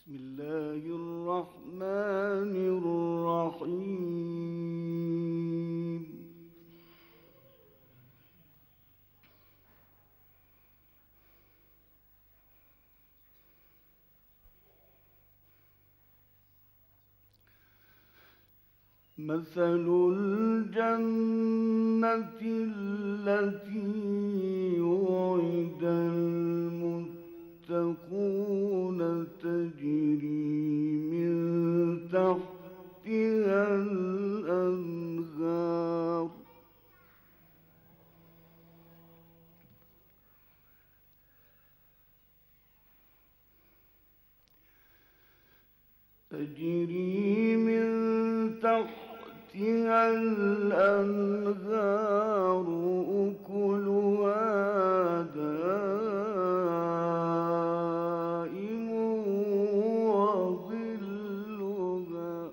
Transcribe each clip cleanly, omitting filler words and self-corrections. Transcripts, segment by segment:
بسم الله الرحمن الرحيم. مثل الجنة التي وعد المتقون تجري من تحتها الأنهار أكلها دائم وظلها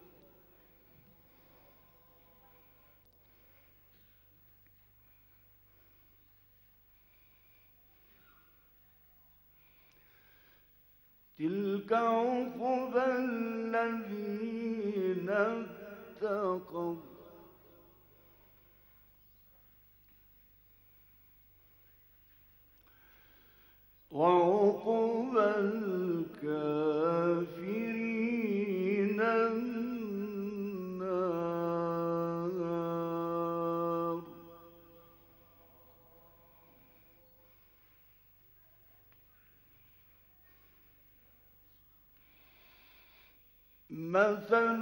تلك عقبى الذين اتقوا وعقبى الكافرين النار. مثل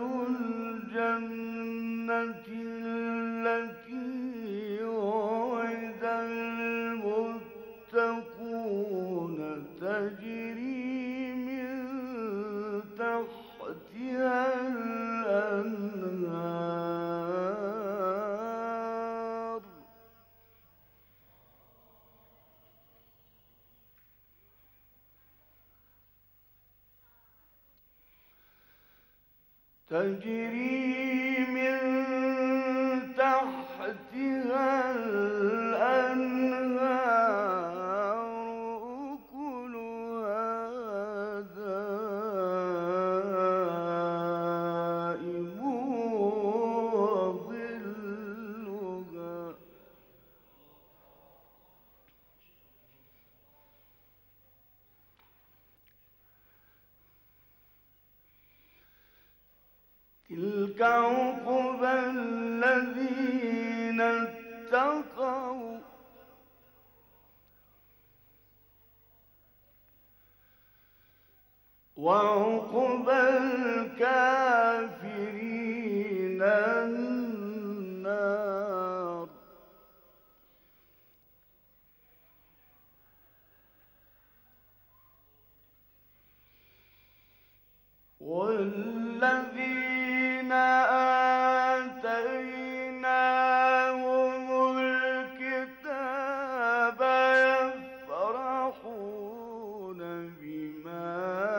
الجنة التي وعد المتقون تجري من تحتها الأنهار أكلها دائم وظلها تلك عقبى الذين اتقوا وعقبى الكافرين النار. والذين آتيناهم الكتاب يفرحون بما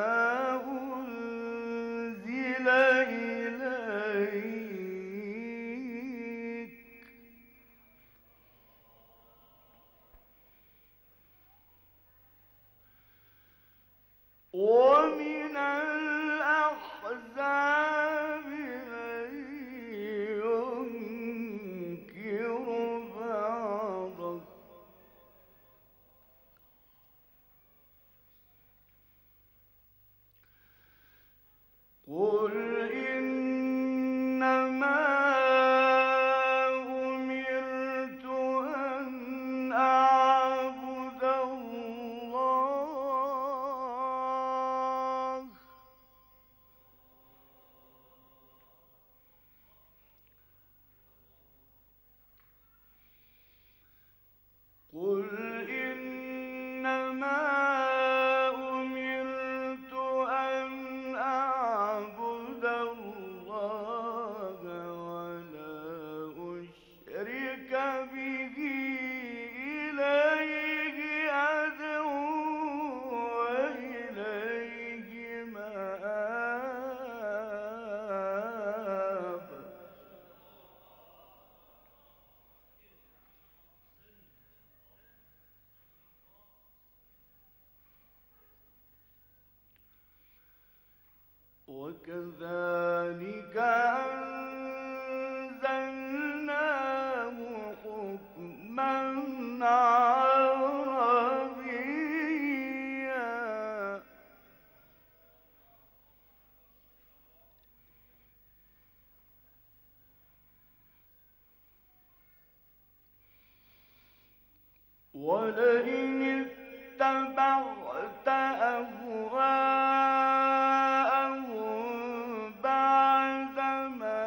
أنزل إليك ومن الأحزاب وكذلك أنزلناه حكما عربيا ولئن اتبعت أهواءهم بعدما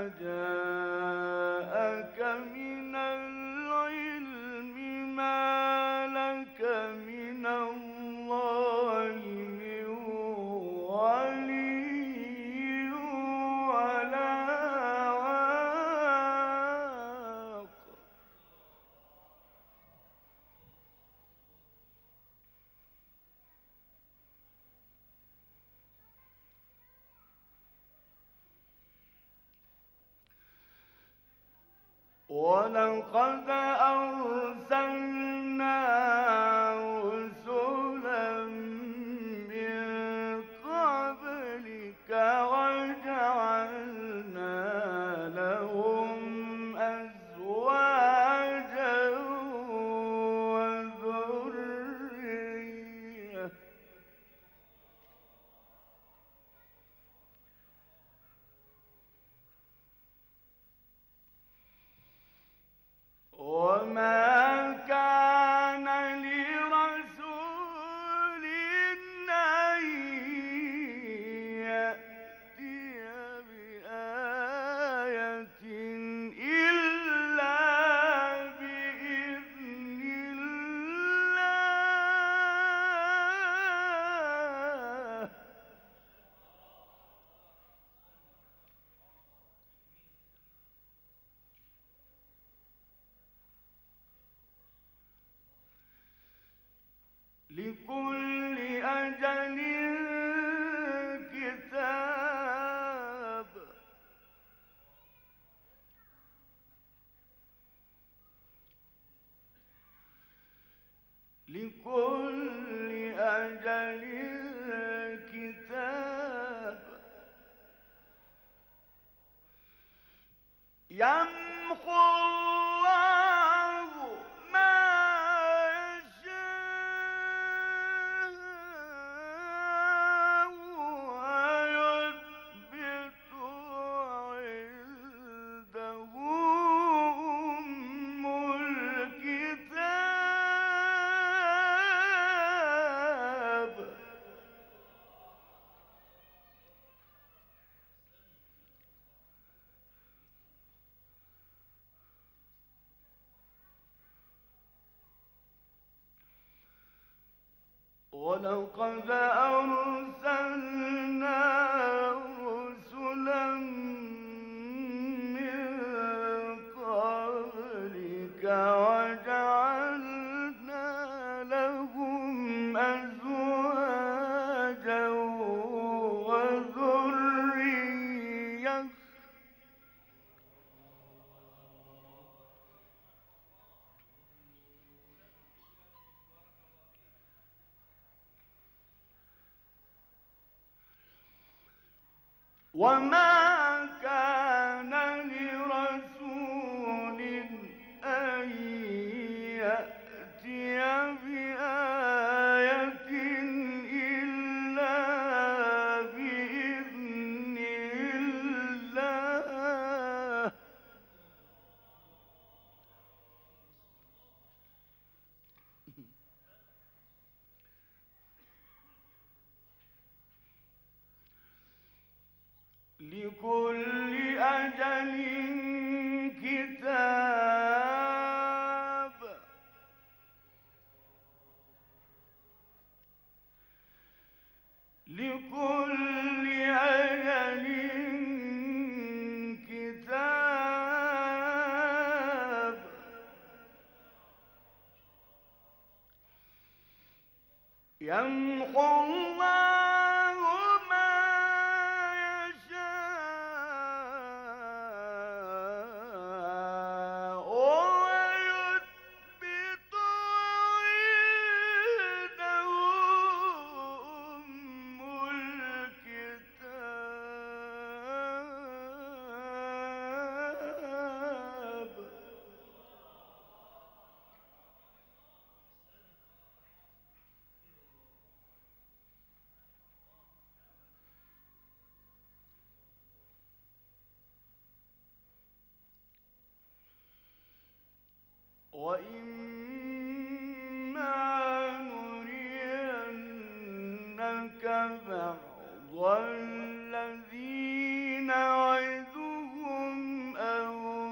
جاءك من العلم ما لك من الله من ولي ولا واق ولقد أرسلنا رسلا من قبلك وجعلنا لهم أزواجا وذرية وما كان لرسول أن يأتي بآية إلا بإذن الله لكل أجل كتاب لكل أجل كتاب يمحو الله ما يشاء ويثبت عنده أم الكتاب ولقد أرسلنا رسلا من قبلك وجعلنا لهم أزواجا وذرية وما كان لرسول أن يأتي بآية إلا بإذن الله لكل أجل كتاب لكل أجل كتاب يمحو الله ما يشاء ويثبت عنده أم الكتاب وَإِمَّا نُرِيَنَّكَ بَعْضَ الَّذِي نَعِدُهُمْ أَوْ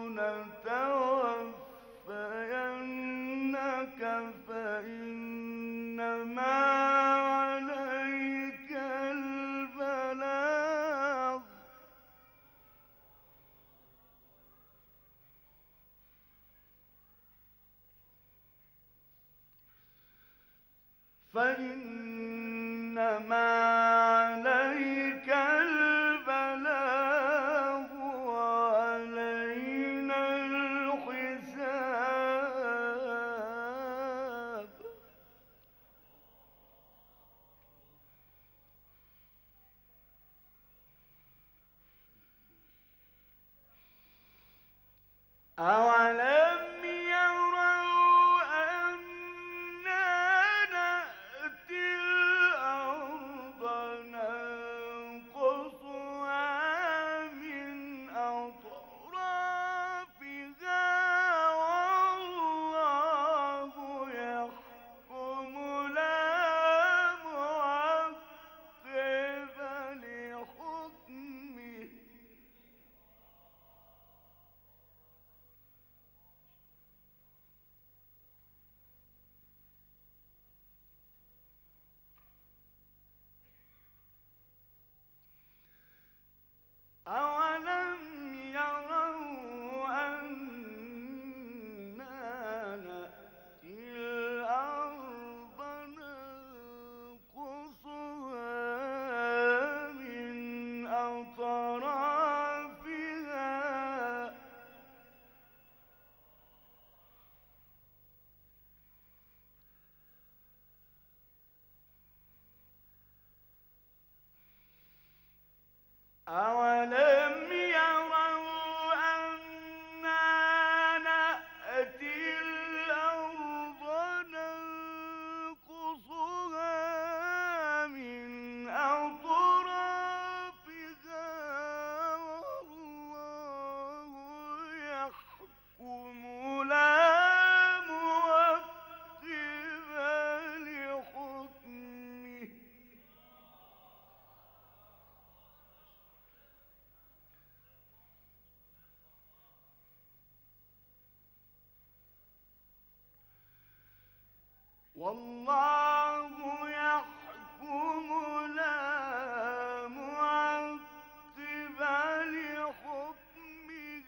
نَتَوَفَّيَنَّكَ فَإِنَّمَا عَلَيْكَ الْبَلَاغُ وَعَلَيْنَا الْحِسَابُ أَوَلَمْ يَرَوْا أَنَّا نَأْتِي الْأَرْضَ نَنقُصُهَا مِنْ أَطْرَافِهَا وَاللَّهُ يَحْكُمُ لَا مُعَقِّبَ لِحُكْمِهِ أَوَلَمْ يَرَوْا أَنَّا نَأْتِي الْأَرْضَ نَنقُصُهَا مِنْ أَطْرَافِهَا أَوَلَمْ يَرَوْا أَنَّا نَأْتِي الْأَرْضَ نَنقُصُهَا مِنْ أَطْرَافِهَا وَاللَّهُ يَحْكُمُ لَا مُعَقِّبَ لِحُكْمِهِ وَاللَّهُ يَحْكُمُ لَا مُعَقِّبَ لِحُكْمِهِ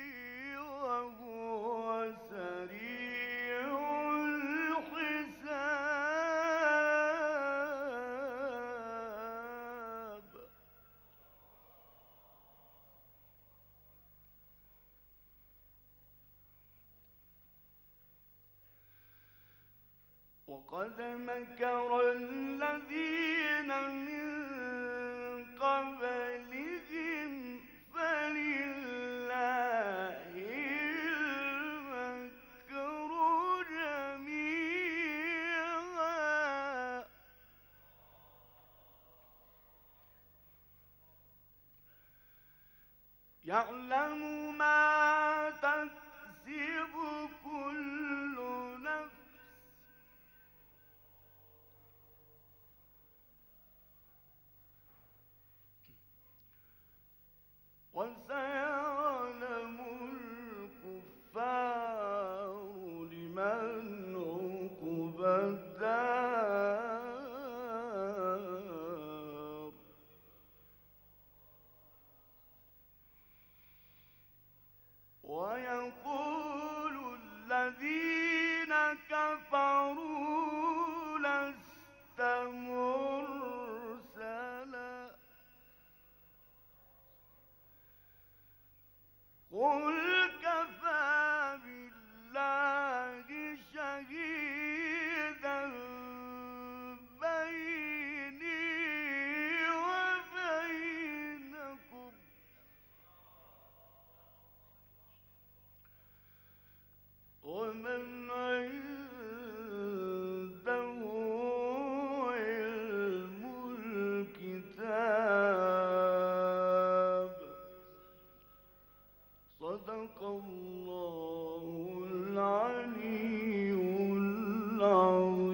وَهُوَ سَرِيعُ الْحِسَابِ وَقَدْ مَكَرَ الَّذِينَ مِن قَبْلِهِمْ فَلِلَّهِ الْمَكْرُ جَمِيعًا يَعْلَمُ مَا تَكْسِبُ كُلُّ نَفْسٍ وَسَيَعْلَمُ الْكُفَّارُ لِمَنْ عُقْبَى الدَّارِ وَيَقُولُ الَّذِينَ كَفَرُوا لَسْتَ مُرْسَلًا قُلْ كَفَىٰ بِاللَّهِ شَهِيدًا بَيْنِي وَبَيْنَكُمْ ۚ وَمَنْ عِندَهُ عِلْمُ الْكِتَابِ صدق الله العلي العظيم.